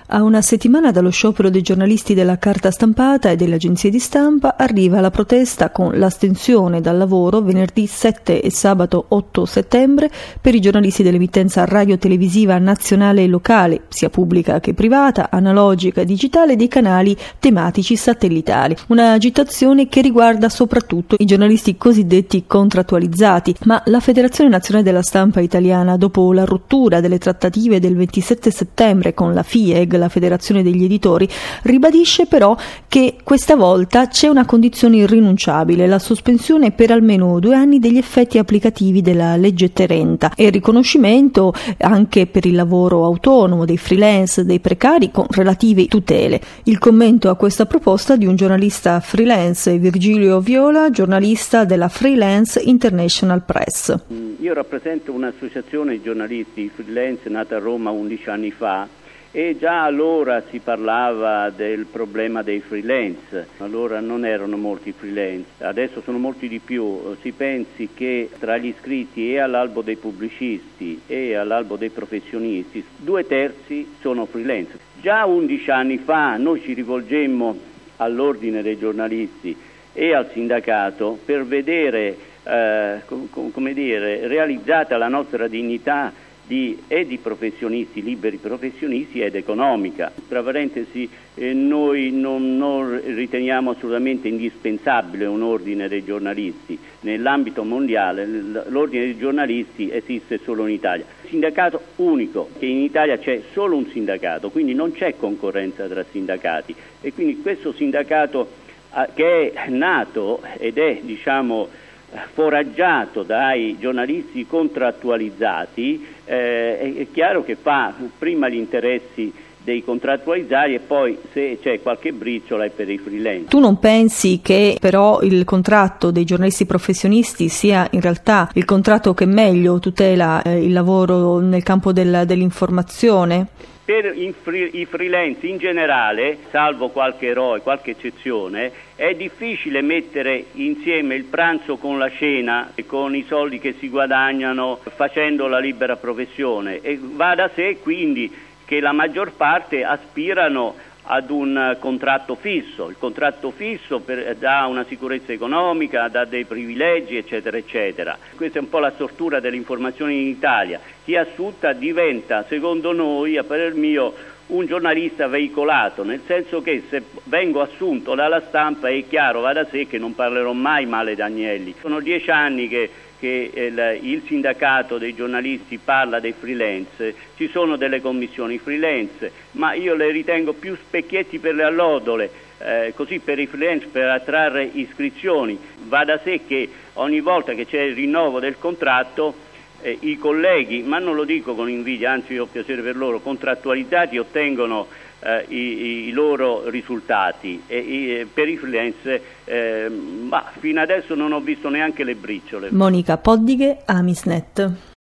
A una settimana dallo sciopero dei giornalisti della carta stampata e delle agenzie di stampa arriva la protesta con l'astensione dal lavoro venerdì 7 e sabato 8 settembre per i giornalisti dell'emittenza radio-televisiva nazionale e locale, sia pubblica che privata, analogica e digitale, dei canali tematici satellitari. Una agitazione che riguarda soprattutto i giornalisti cosiddetti contrattualizzati, ma la Federazione Nazionale della Stampa Italiana, dopo la rottura delle trattative del 27 settembre con la FIEG, la Federazione degli Editori, ribadisce però che questa volta c'è una condizione irrinunciabile: la sospensione per almeno 2 anni degli effetti applicativi della legge Terenta e il riconoscimento anche per il lavoro autonomo, dei freelance, dei precari con relative tutele. Il commento a questa proposta di un giornalista freelance, Virgilio Viola, giornalista della Freelance International Press. Io rappresento un'associazione di giornalisti freelance nata a Roma 11 anni fa. E già allora si parlava del problema dei freelance. Allora non erano molti freelance, adesso sono molti di più. Si pensi che tra gli iscritti e all'albo dei pubblicisti e all'albo dei professionisti 2/3 sono freelance. Già 11 anni fa noi ci rivolgemmo all'ordine dei giornalisti e al sindacato per vedere realizzata la nostra dignità di professionisti, liberi professionisti ed economica. Tra parentesi, noi non riteniamo assolutamente indispensabile un ordine dei giornalisti. Nell'ambito mondiale l'ordine dei giornalisti esiste solo in Italia. Sindacato unico, che in Italia c'è solo un sindacato, quindi non c'è concorrenza tra sindacati, e quindi questo sindacato che è nato ed è foraggiato dai giornalisti contrattualizzati, è chiaro che fa prima gli interessi dei contrattualizzati e poi, se c'è qualche briciola, è per i freelance. Tu non pensi che però il contratto dei giornalisti professionisti sia in realtà il contratto che meglio tutela il lavoro nel campo dell'informazione? Per i freelance in generale, salvo qualche eroe, qualche eccezione, è difficile mettere insieme il pranzo con la cena e con i soldi che si guadagnano facendo la libera professione, e va da sé quindi che la maggior parte aspirano ad un contratto fisso. Il contratto fisso dà una sicurezza economica, dà dei privilegi, eccetera, eccetera. Questa è un po' la stortura dell'informazione in Italia. Chi assunta diventa, secondo noi, a parer mio, un giornalista veicolato, nel senso che se vengo assunto dalla stampa è chiaro, va da sé che non parlerò mai male di Agnelli. Sono 10 anni che il sindacato dei giornalisti parla dei freelance, ci sono delle commissioni freelance, ma io le ritengo più specchietti per le allodole, così per i freelance, per attrarre iscrizioni. Va da sé che ogni volta che c'è il rinnovo del contratto i colleghi, ma non lo dico con invidia, anzi io ho piacere per loro, contrattualizzati ottengono i loro risultati, e per i freelance fino adesso non ho visto neanche le briciole. Monica Poddighe, Amisnet.